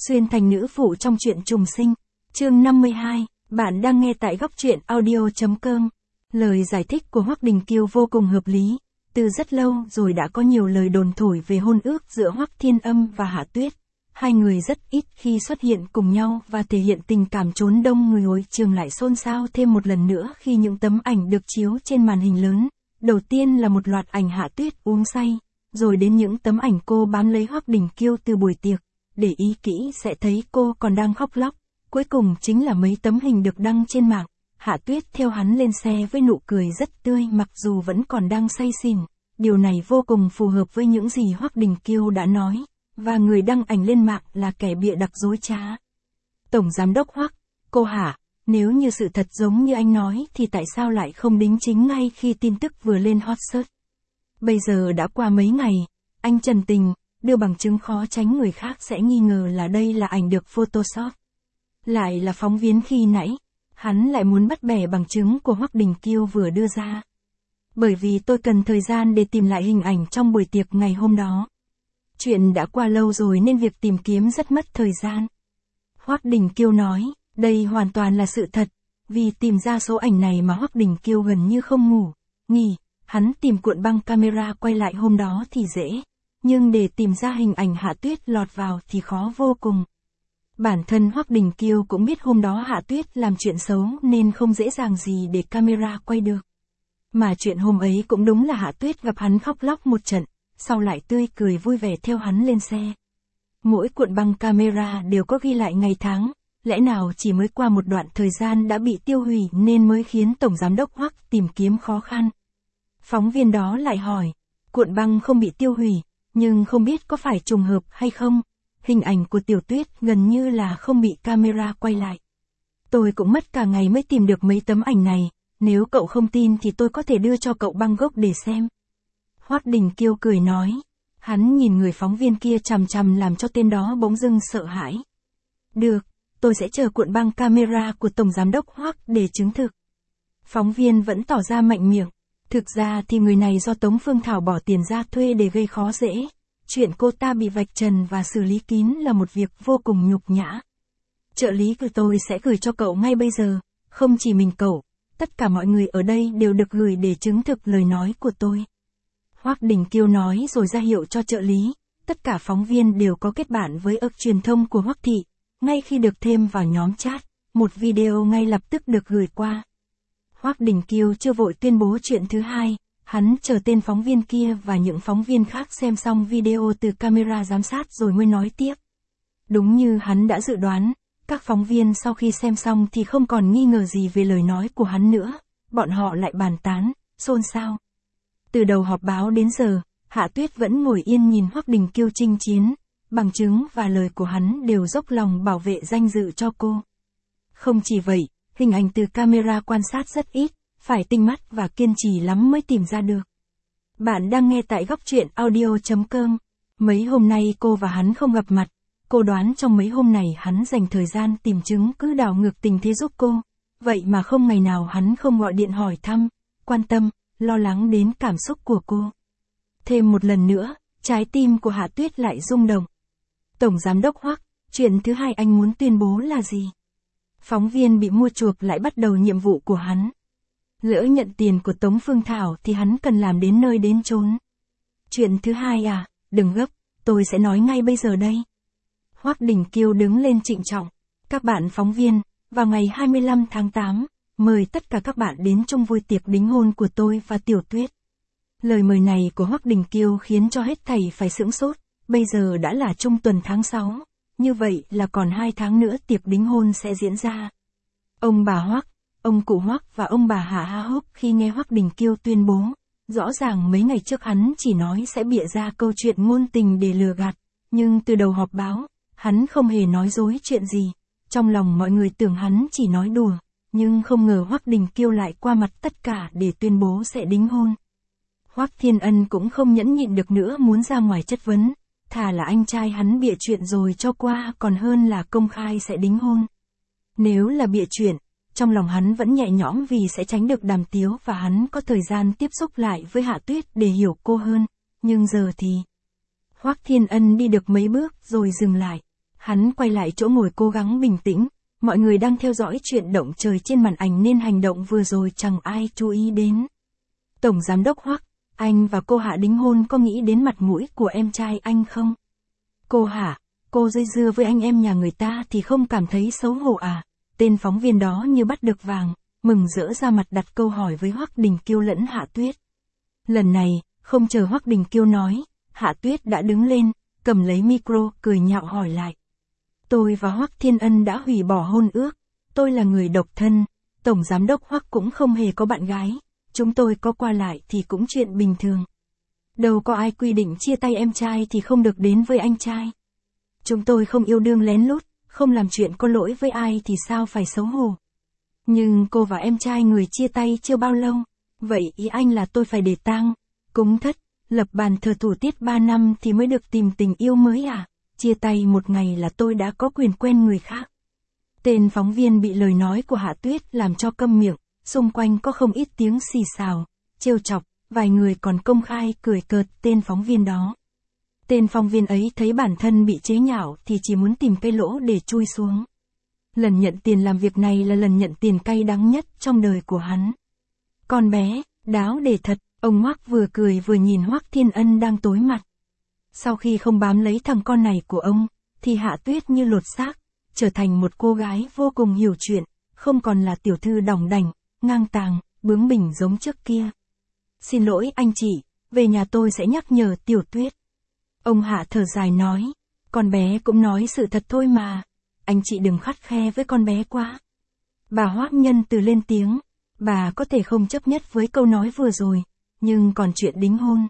xuyên thành nữ phụ trong truyện trùng sinh. Chương 52, bạn đang nghe tại góc truyện audio.com. Lời giải thích của Hoắc Đình Kiêu vô cùng hợp lý. Từ rất lâu rồi đã có nhiều lời đồn thổi về hôn ước giữa Hoắc Thiên Âm và Hạ Tuyết. Hai người rất ít khi xuất hiện cùng nhau và thể hiện tình cảm, trốn đông người hội trường lại xôn xao thêm một lần nữa khi những tấm ảnh được chiếu trên màn hình lớn. Đầu tiên là một loạt ảnh Hạ Tuyết uống say, rồi đến những tấm ảnh cô bám lấy Hoắc Đình Kiêu từ buổi tiệc. Để ý kỹ sẽ thấy cô còn đang khóc lóc. Cuối cùng chính là mấy tấm hình được đăng trên mạng. Hạ Tuyết theo hắn lên xe với nụ cười rất tươi mặc dù vẫn còn đang say xỉn. Điều này vô cùng phù hợp với những gì Hoắc Đình Kiêu đã nói. Và người đăng ảnh lên mạng là kẻ bịa đặt dối trá. Tổng giám đốc Hoắc, cô Hạ, nếu như sự thật giống như anh nói thì tại sao lại không đính chính ngay khi tin tức vừa lên hot search? Bây giờ đã qua mấy ngày, anh Trần Tình đưa bằng chứng, khó tránh người khác sẽ nghi ngờ là đây là ảnh được Photoshop. Lại là phóng viên khi nãy, hắn lại muốn bắt bẻ bằng chứng của Hoắc Đình Kiêu vừa đưa ra. Bởi vì tôi cần thời gian để tìm lại hình ảnh trong buổi tiệc ngày hôm đó. Chuyện đã qua lâu rồi nên việc tìm kiếm rất mất thời gian. Hoắc Đình Kiêu nói, đây hoàn toàn là sự thật, vì tìm ra số ảnh này mà Hoắc Đình Kiêu gần như không ngủ, nghỉ, hắn tìm cuộn băng camera quay lại hôm đó thì dễ, nhưng để tìm ra hình ảnh Hạ Tuyết lọt vào thì khó vô cùng. Bản thân Hoắc Đình Kiêu cũng biết hôm đó Hạ Tuyết làm chuyện xấu nên không dễ dàng gì để camera quay được. Mà chuyện hôm ấy cũng đúng là Hạ Tuyết gặp hắn khóc lóc một trận, sau lại tươi cười vui vẻ theo hắn lên xe. Mỗi cuộn băng camera đều có ghi lại ngày tháng, lẽ nào chỉ mới qua một đoạn thời gian đã bị tiêu hủy nên mới khiến Tổng Giám đốc Hoắc tìm kiếm khó khăn. Phóng viên đó lại hỏi, cuộn băng không bị tiêu hủy, nhưng không biết có phải trùng hợp hay không, hình ảnh của Tiểu Tuyết gần như là không bị camera quay lại. Tôi cũng mất cả ngày mới tìm được mấy tấm ảnh này, nếu cậu không tin thì tôi có thể đưa cho cậu băng gốc để xem. Hoắc Đình Kiêu cười nói, hắn nhìn người phóng viên kia chằm chằm làm cho tên đó bỗng dưng sợ hãi. Được, tôi sẽ chờ cuộn băng camera của Tổng Giám đốc Hoắc để chứng thực. Phóng viên vẫn tỏ ra mạnh miệng. Thực ra thì người này do Tống Phương Thảo bỏ tiền ra thuê để gây khó dễ. Chuyện cô ta bị vạch trần và xử lý kín là một việc vô cùng nhục nhã. Trợ lý của tôi sẽ gửi cho cậu ngay bây giờ, không chỉ mình cậu, tất cả mọi người ở đây đều được gửi để chứng thực lời nói của tôi. Hoắc Đình Kiêu nói rồi ra hiệu cho trợ lý. Tất cả phóng viên đều có kết bạn với truyền thông của Hoắc thị. Ngay khi được thêm vào nhóm chat, một video ngay lập tức được gửi qua. Hoắc Đình Kiêu chưa vội tuyên bố chuyện thứ hai, hắn chờ tên phóng viên kia và những phóng viên khác xem xong video từ camera giám sát rồi mới nói tiếp. Đúng như hắn đã dự đoán, các phóng viên sau khi xem xong thì không còn nghi ngờ gì về lời nói của hắn nữa, bọn họ lại bàn tán, xôn xao. Từ đầu họp báo đến giờ, Hạ Tuyết vẫn ngồi yên nhìn Hoắc Đình Kiêu chinh chiến, bằng chứng và lời của hắn đều dốc lòng bảo vệ danh dự cho cô. Không chỉ vậy, hình ảnh từ camera quan sát rất ít, phải tinh mắt và kiên trì lắm mới tìm ra được. Bạn đang nghe tại góc truyện audio.com. Mấy hôm nay cô và hắn không gặp mặt, cô đoán trong mấy hôm này hắn dành thời gian tìm chứng cứ đảo ngược tình thế giúp cô. Vậy mà không ngày nào hắn không gọi điện hỏi thăm, quan tâm, lo lắng đến cảm xúc của cô. Thêm một lần nữa, trái tim của Hạ Tuyết lại rung động. Tổng Giám đốc Hoắc, chuyện thứ hai anh muốn tuyên bố là gì? Phóng viên bị mua chuộc lại bắt đầu nhiệm vụ của hắn. Lỡ nhận tiền của Tống Phương Thảo thì hắn cần làm đến nơi đến chốn. Chuyện thứ hai à, đừng gấp, tôi sẽ nói ngay bây giờ đây. Hoắc Đình Kiêu đứng lên trịnh trọng. Các bạn phóng viên, vào ngày 25 tháng 8, mời tất cả các bạn đến chung vui tiệc đính hôn của tôi và Tiểu Tuyết. Lời mời này của Hoắc Đình Kiêu khiến cho hết thảy phải sửng sốt, bây giờ đã là trung tuần tháng 6, như vậy là còn 2 tháng nữa tiệc đính hôn sẽ diễn ra. Ông bà Hoắc, ông cụ Hoắc và ông bà Hạ há hốc khi nghe Hoắc Đình Kiêu tuyên bố, rõ ràng mấy ngày trước hắn chỉ nói sẽ bịa ra câu chuyện ngôn tình để lừa gạt, nhưng từ đầu họp báo, hắn không hề nói dối chuyện gì, trong lòng mọi người tưởng hắn chỉ nói đùa, nhưng không ngờ Hoắc Đình Kiêu lại qua mặt tất cả để tuyên bố sẽ đính hôn. Hoắc Thiên Ân cũng không nhẫn nhịn được nữa muốn ra ngoài chất vấn, thà là anh trai hắn bịa chuyện rồi cho qua còn hơn là công khai sẽ đính hôn. Nếu là bịa chuyện, trong lòng hắn vẫn nhẹ nhõm vì sẽ tránh được đàm tiếu và hắn có thời gian tiếp xúc lại với Hạ Tuyết để hiểu cô hơn, nhưng giờ thì... Hoắc Thiên Ân đi được mấy bước rồi dừng lại. Hắn quay lại chỗ ngồi cố gắng bình tĩnh, mọi người đang theo dõi chuyện động trời trên màn ảnh nên hành động vừa rồi chẳng ai chú ý đến. Tổng giám đốc Hoắc, anh và cô Hạ đính hôn có nghĩ đến mặt mũi của em trai anh không? Cô Hạ, cô dây dưa với anh em nhà người ta thì không cảm thấy xấu hổ à? Tên phóng viên đó như bắt được vàng, mừng rỡ ra mặt đặt câu hỏi với Hoắc Đình Kiêu lẫn Hạ Tuyết. Lần này, không chờ Hoắc Đình Kiêu nói, Hạ Tuyết đã đứng lên, cầm lấy micro, cười nhạo hỏi lại. Tôi và Hoắc Thiên Ân đã hủy bỏ hôn ước, tôi là người độc thân, Tổng Giám đốc Hoắc cũng không hề có bạn gái, chúng tôi có qua lại thì cũng chuyện bình thường. Đâu có ai quy định chia tay em trai thì không được đến với anh trai. Chúng tôi không yêu đương lén lút, không làm chuyện có lỗi với ai thì sao phải xấu hổ. Nhưng cô và em trai người chia tay chưa bao lâu, vậy ý anh là tôi phải để tang, cúng thất, lập bàn thờ thủ tiết 3 năm thì mới được tìm tình yêu mới à? Chia tay một ngày là tôi đã có quyền quen người khác. Tên phóng viên bị lời nói của Hạ Tuyết làm cho câm miệng, xung quanh có không ít tiếng xì xào, trêu chọc, vài người còn công khai cười cợt tên phóng viên đó. Tên phóng viên ấy thấy bản thân bị chế nhạo thì chỉ muốn tìm cái lỗ để chui xuống. Lần nhận tiền làm việc này là lần nhận tiền cay đắng nhất trong đời của hắn. Con bé, đáo để thật, ông Hoắc vừa cười vừa nhìn Hoắc Thiên Ân đang tối mặt. Sau khi không bám lấy thằng con này của ông, thì Hạ Tuyết như lột xác, trở thành một cô gái vô cùng hiểu chuyện, không còn là tiểu thư đỏng đảnh, ngang tàng, bướng bỉnh giống trước kia. Xin lỗi anh chị, về nhà tôi sẽ nhắc nhở Tiểu Tuyết. Ông Hạ thở dài nói, con bé cũng nói sự thật thôi mà, anh chị đừng khắt khe với con bé quá. Bà Hoắc nhân từ lên tiếng, bà có thể không chấp nhất với câu nói vừa rồi, nhưng còn chuyện đính hôn,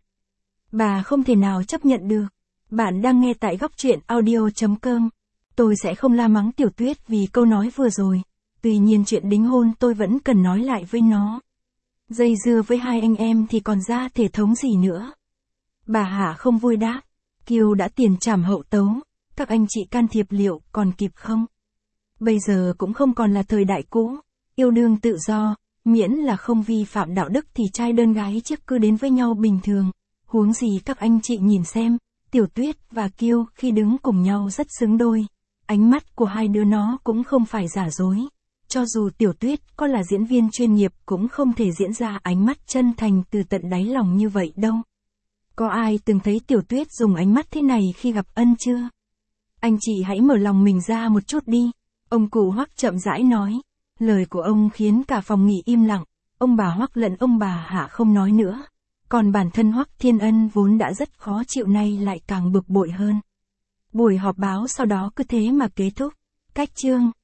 bà không thể nào chấp nhận được. Bạn đang nghe tại góc truyện audio.com. Tôi sẽ không la mắng Tiểu Tuyết vì câu nói vừa rồi, tuy nhiên chuyện đính hôn tôi vẫn cần nói lại với nó. Dây dưa với hai anh em thì còn ra thể thống gì nữa. Bà Hạ không vui đáp, Kiều đã tiền trảm hậu tấu, các anh chị can thiệp liệu còn kịp không? Bây giờ cũng không còn là thời đại cũ, yêu đương tự do, miễn là không vi phạm đạo đức thì trai đơn gái chiếc cứ đến với nhau bình thường. Huống gì các anh chị nhìn xem, Tiểu Tuyết và Kiêu khi đứng cùng nhau rất xứng đôi. Ánh mắt của hai đứa nó cũng không phải giả dối. Cho dù Tiểu Tuyết có là diễn viên chuyên nghiệp cũng không thể diễn ra ánh mắt chân thành từ tận đáy lòng như vậy đâu. Có ai từng thấy Tiểu Tuyết dùng ánh mắt thế này khi gặp Ân chưa? Anh chị hãy mở lòng mình ra một chút đi. Ông cụ Hoắc chậm rãi nói. Lời của ông khiến cả phòng nghỉ im lặng. Ông bà Hoắc lẫn ông bà Hạ không nói nữa. Còn bản thân Hoắc Thiên Ân vốn đã rất khó chịu nay lại càng bực bội hơn. Buổi họp báo sau đó cứ thế mà kết thúc. Cách chương